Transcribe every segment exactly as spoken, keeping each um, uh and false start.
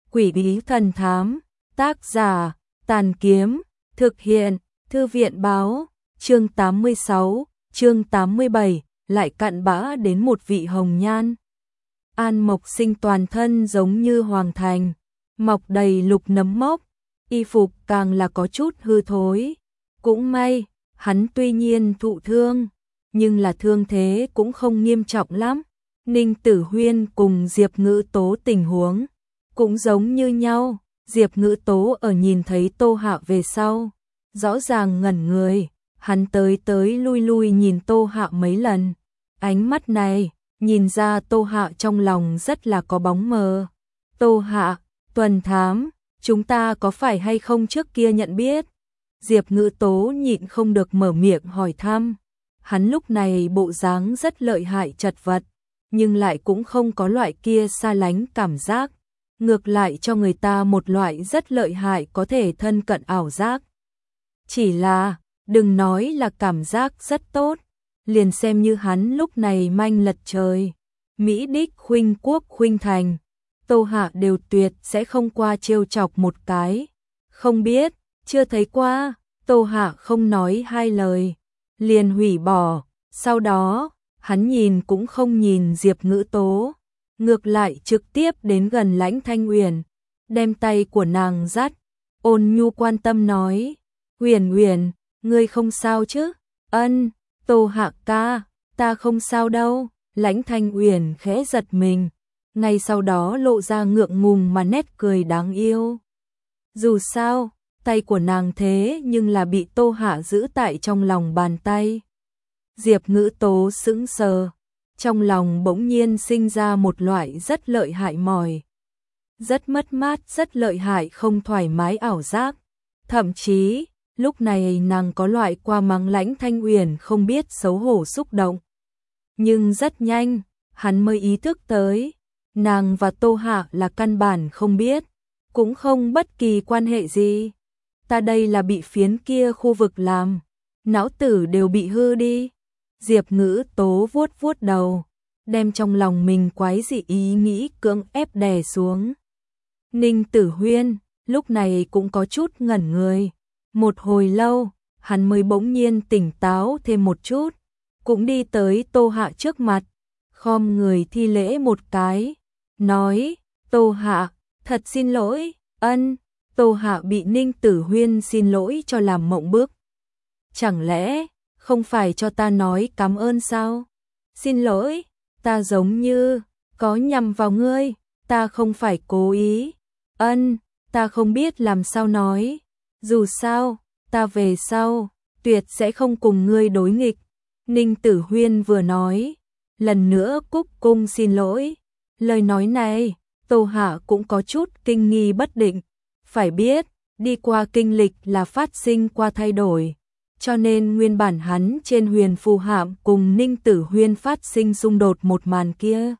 Quỷ bí thần thám, tác giả, Tàn Kiếm, thực hiện, Thư viện báo, chương tám mươi sáu, chương tám mươi bảy, lại cặn bã đến một vị hồng nhan. An Mộc Sinh toàn thân giống như hoàng thành, mọc đầy lục nấm mốc, y phục càng là có chút hư thối. Cũng may, hắn tuy nhiên thụ thương, nhưng là thương thế cũng không nghiêm trọng lắm. Ninh Tử Huyên cùng Diệp Ngữ Tố tình huống cũng giống như nhau. Diệp Ngữ Tố ở nhìn thấy Tô Hạ về sau, rõ ràng ngẩn người, hắn tới tới lui lui nhìn Tô Hạ mấy lần. Ánh mắt này, nhìn ra Tô Hạ trong lòng rất là có bóng mờ. Tô Hạ, Tuần Thám, chúng ta có phải hay không trước kia nhận biết? Diệp Ngữ Tố nhịn không được mở miệng hỏi thăm. Hắn lúc này bộ dáng rất lợi hại chật vật, nhưng lại cũng không có loại kia xa lánh cảm giác. Ngược lại cho người ta một loại rất lợi hại có thể thân cận ảo giác. Chỉ là, đừng nói là cảm giác rất tốt, liền xem như hắn lúc này manh lật trời. Mỹ đích khuynh quốc khuynh thành, Tô Hạ đều tuyệt sẽ không qua trêu chọc một cái. Không biết, chưa thấy qua, Tô Hạ không nói hai lời, liền hủy bỏ. Sau đó, hắn nhìn cũng không nhìn Diệp Ngữ Tố, ngược lại trực tiếp đến gần Lãnh Thanh Uyển, đem tay của nàng dắt, ôn nhu quan tâm nói: "Uyển Uyển, ngươi không sao chứ?" "Ân, Tô Hạ ca, ta không sao đâu." Lãnh Thanh Uyển khẽ giật mình, ngay sau đó lộ ra ngượng ngùng mà nét cười đáng yêu. Dù sao, tay của nàng thế nhưng là bị Tô Hạ giữ tại trong lòng bàn tay. Diệp Ngữ Tố sững sờ, trong lòng bỗng nhiên sinh ra một loại rất lợi hại mỏi, rất mất mát, rất lợi hại không thoải mái ảo giác. Thậm chí, lúc này nàng có loại qua mắng Lãnh Thanh Uyển không biết xấu hổ xúc động. Nhưng rất nhanh, hắn mới ý thức tới, nàng và Tô Hạ là căn bản không biết, cũng không bất kỳ quan hệ gì. Ta đây là bị phiến kia khu vực làm, não tử đều bị hư đi. Diệp Ngữ Tố vuốt vuốt đầu, đem trong lòng mình quái dị ý nghĩ cưỡng ép đè xuống. Ninh Tử Huyên lúc này cũng có chút ngẩn người. Một hồi lâu, hắn mới bỗng nhiên tỉnh táo thêm một chút, cũng đi tới Tô Hạ trước mặt, khom người thi lễ một cái, nói: "Tô Hạ, thật xin lỗi." "Ân." Tô Hạ bị Ninh Tử Huyên xin lỗi cho làm mộng bức. "Chẳng lẽ không phải cho ta nói cảm ơn sao?" "Xin lỗi, ta giống như có nhầm vào ngươi, ta không phải cố ý." "Ân, ta không biết làm sao nói. Dù sao, ta về sau tuyệt sẽ không cùng ngươi đối nghịch." Ninh Tử Huyên vừa nói, lần nữa cúc cung xin lỗi. Lời nói này, Tô Hạ cũng có chút kinh nghi bất định. Phải biết, đi qua kinh lịch là phát sinh qua thay đổi, cho nên nguyên bản hắn trên Huyền Phù Hạm cùng Ninh Tử Huyên phát sinh xung đột một màn kia,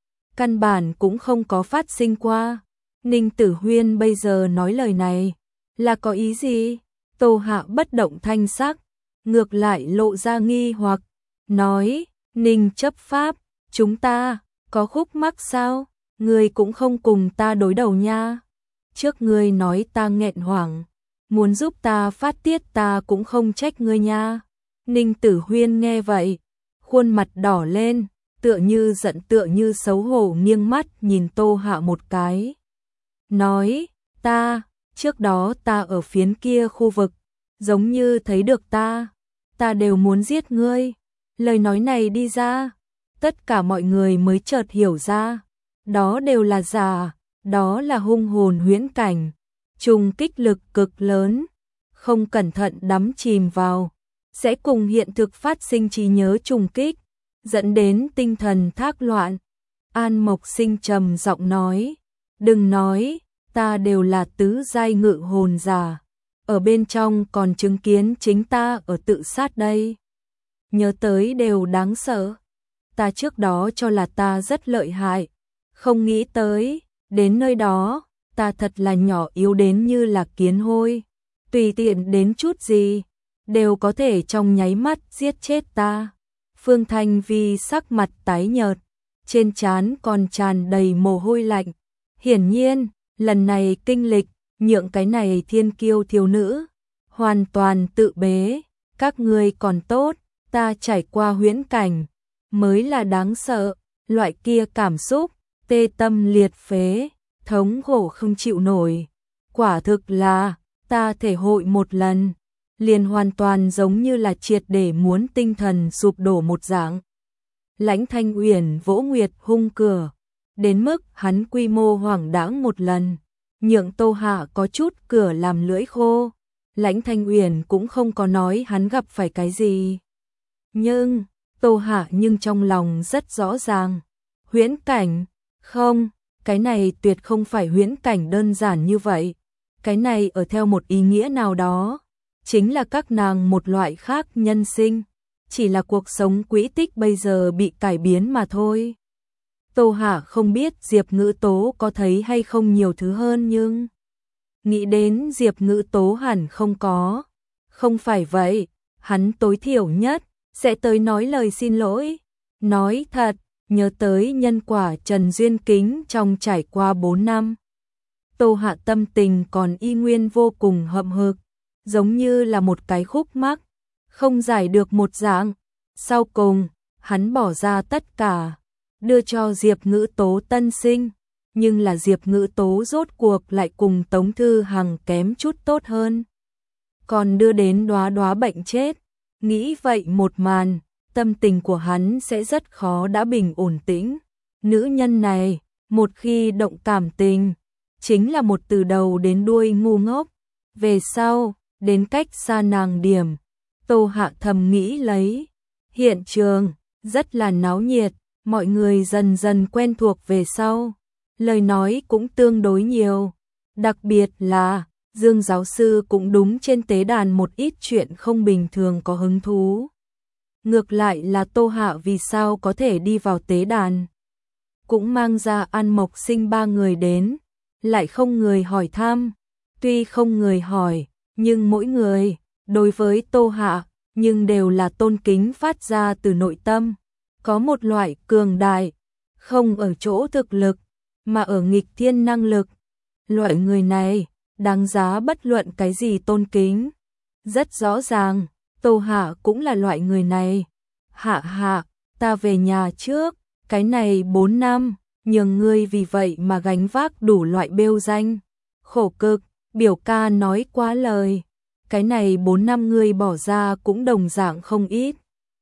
căn bản cũng không có phát sinh qua. Ninh Tử Huyên bây giờ nói lời này là có ý gì? Tô Hạ bất động thanh sắc, ngược lại lộ ra nghi hoặc, nói: "Ninh chấp pháp, chúng ta có khúc mắc sao? Ngươi cũng không cùng ta đối đầu nha. Trước ngươi nói ta nghẹn hoảng, muốn giúp ta phát tiết, ta cũng không trách ngươi nha." Ninh Tử Huyên nghe vậy, khuôn mặt đỏ lên, tựa như giận tựa như xấu hổ, nghiêng mắt nhìn Tô Hạ một cái, nói: "Ta, trước đó ta ở phiến kia khu vực, giống như thấy được ta, ta đều muốn giết ngươi." Lời nói này đi ra, tất cả mọi người mới chợt hiểu ra, đó đều là giả, đó là hung hồn huyễn cảnh, trùng kích lực cực lớn, không cẩn thận đắm chìm vào, sẽ cùng hiện thực phát sinh trí nhớ trùng kích, dẫn đến tinh thần thác loạn. An Mộc Sinh trầm giọng nói: "Đừng nói, ta đều là tứ giai ngự hồn giả, ở bên trong còn chứng kiến chính ta ở tự sát đây. Nhớ tới đều đáng sợ. Ta trước đó cho là ta rất lợi hại, không nghĩ tới, đến nơi đó, ta thật là nhỏ yếu đến như là kiến hôi, tùy tiện đến chút gì, đều có thể trong nháy mắt giết chết ta." Phương Thanh Vi sắc mặt tái nhợt, trên trán còn tràn đầy mồ hôi lạnh, hiển nhiên Lần này kinh lịch, nhượng cái này thiên kiêu thiếu nữ, hoàn toàn tự bế, các ngươi còn tốt, ta trải qua huyễn cảnh, mới là đáng sợ, loại kia cảm xúc, tê tâm liệt phế, thống khổ không chịu nổi. Quả thực là, ta thể hội một lần, liền hoàn toàn giống như là triệt để muốn tinh thần sụp đổ một dạng. Lãnh Thanh Uyển vỗ Nguyệt hung cửa, đến mức hắn quy mô hoảng đãng một lần, nhượng Tô Hạ có chút cửa làm lưỡi khô. Lãnh Thanh Uyển cũng không có nói hắn gặp phải cái gì. Nhưng, Tô Hạ nhưng trong lòng rất rõ ràng. Huyễn cảnh, không, cái này tuyệt không phải huyễn cảnh đơn giản như vậy. Cái này ở theo một ý nghĩa nào đó, chính là các nàng một loại khác nhân sinh. Chỉ là cuộc sống quỹ tích bây giờ bị cải biến mà thôi. Tô Hạ không biết Diệp Ngữ Tố có thấy hay không nhiều thứ hơn nhưng nghĩ đến Diệp Ngữ Tố hẳn không có. Không phải vậy, hắn tối thiểu nhất sẽ tới nói lời xin lỗi. Nói thật, nhớ tới nhân quả Trần Duyên Kính trong trải qua bốn năm. Tô Hạ tâm tình còn y nguyên vô cùng hậm hực, giống như là một cái khúc mắc, không giải được một dạng. Sau cùng, hắn bỏ ra tất cả, đưa cho Diệp Ngữ Tố tân sinh, nhưng là Diệp Ngữ Tố rốt cuộc lại cùng Tống Thư Hằng kém chút tốt hơn. Còn đưa đến đóa đóa bệnh chết, nghĩ vậy một màn, tâm tình của hắn sẽ rất khó đã bình ổn tĩnh. Nữ nhân này, một khi động cảm tình, chính là một từ đầu đến đuôi ngu ngốc. Về sau, đến cách xa nàng điểm, Tô Hạ thầm nghĩ lấy. Hiện trường, rất là náo nhiệt, mọi người dần dần quen thuộc về sau. Lời nói cũng tương đối nhiều. Đặc biệt là, Dương giáo sư cũng đúng trên tế đàn một ít chuyện không bình thường có hứng thú. Ngược lại là Tô Hạ vì sao có thể đi vào tế đàn. Cũng mang ra An Mộc Sinh ba người đến, lại không người hỏi thăm. Tuy không người hỏi, nhưng mỗi người, đối với Tô Hạ, nhưng đều là tôn kính phát ra từ nội tâm. Có một loại cường đại, không ở chỗ thực lực, mà ở nghịch thiên năng lực. Loại người này, đáng giá bất luận cái gì tôn kính. Rất rõ ràng, Tô Hạ cũng là loại người này. Hạ hạ, ta về nhà trước, cái này bốn năm, nhường ngươi vì vậy mà gánh vác đủ loại bêu danh. Khổ cực, biểu ca nói quá lời. Cái này bốn năm ngươi bỏ ra cũng đồng dạng không ít.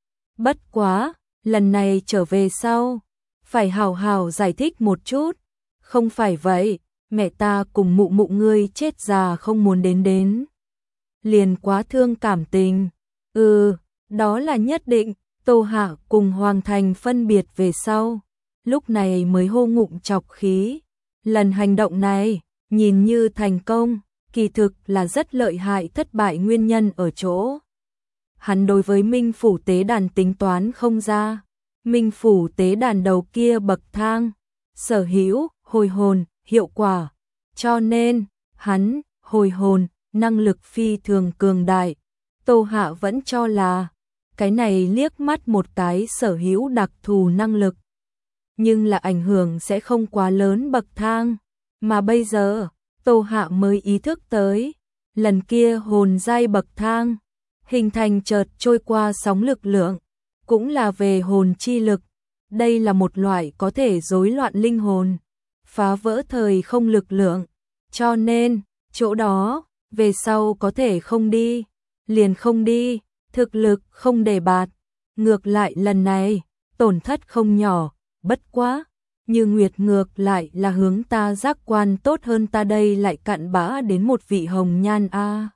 Bất quá, lần này trở về sau, phải hào hào giải thích một chút. Không phải vậy, mẹ ta cùng mụ mụ ngươi chết già không muốn đến đến. Liền quá thương cảm tình. Ừ, đó là nhất định. Tô Hạ cùng Hoàng Thành phân biệt về sau, lúc này mới hô ngụm chọc khí. Lần hành động này, nhìn như thành công, kỳ thực là rất lợi hại. Thất bại nguyên nhân ở chỗ hắn đối với Minh Phủ tế đàn tính toán không ra. Minh Phủ tế đàn đầu kia bậc thang, sở hữu, hồi hồn, hiệu quả. Cho nên, hắn, hồi hồn, năng lực phi thường cường đại. Tô Hạ vẫn cho là, cái này liếc mắt một cái sở hữu đặc thù năng lực. Nhưng là ảnh hưởng sẽ không quá lớn bậc thang. Mà bây giờ, Tô Hạ mới ý thức tới, lần kia hồn giai bậc thang, hình thành chợt trôi qua sóng lực lượng, cũng là về hồn chi lực. Đây là một loại có thể rối loạn linh hồn, phá vỡ thời không lực lượng. Cho nên, chỗ đó, về sau có thể không đi, liền không đi, thực lực không đề bạt. Ngược lại lần này, tổn thất không nhỏ, bất quá. Như Nguyệt ngược lại là hướng ta giác quan tốt hơn, ta đây lại cặn bã đến một vị hồng nhan a. À.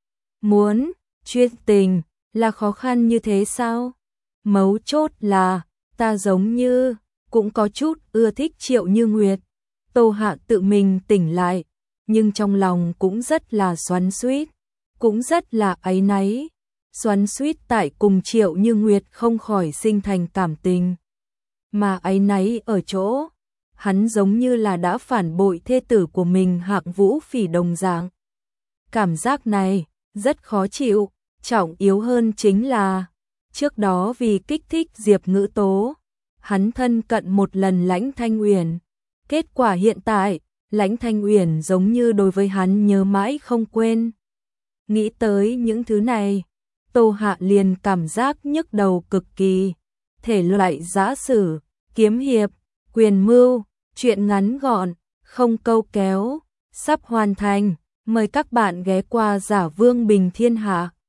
Muốn, chuyên tình, là khó khăn như thế sao? Mấu chốt là, ta giống như, cũng có chút ưa thích Triệu Như Nguyệt. Tô Hạ tự mình tỉnh lại, nhưng trong lòng cũng rất là xoắn xuýt, cũng rất là áy náy. Xoắn xuýt tại cùng Triệu Như Nguyệt không khỏi sinh thành cảm tình. Mà áy náy ở chỗ, hắn giống như là đã phản bội thê tử của mình Hạng Vũ Phỉ đồng dạng. Cảm giác này, rất khó chịu, trọng yếu hơn chính là, trước đó vì kích thích Diệp Ngữ Tố, hắn thân cận một lần Lãnh Thanh Uyển. Kết quả hiện tại, Lãnh Thanh Uyển giống như đối với hắn nhớ mãi không quên. Nghĩ tới những thứ này, Tô Hạ liền cảm giác nhức đầu cực kỳ. Thể loại giã sử, kiếm hiệp, quyền mưu, truyện ngắn gọn, không câu kéo, sắp hoàn thành. Mời các bạn ghé qua Giả Vương Bình Thiên Hạ.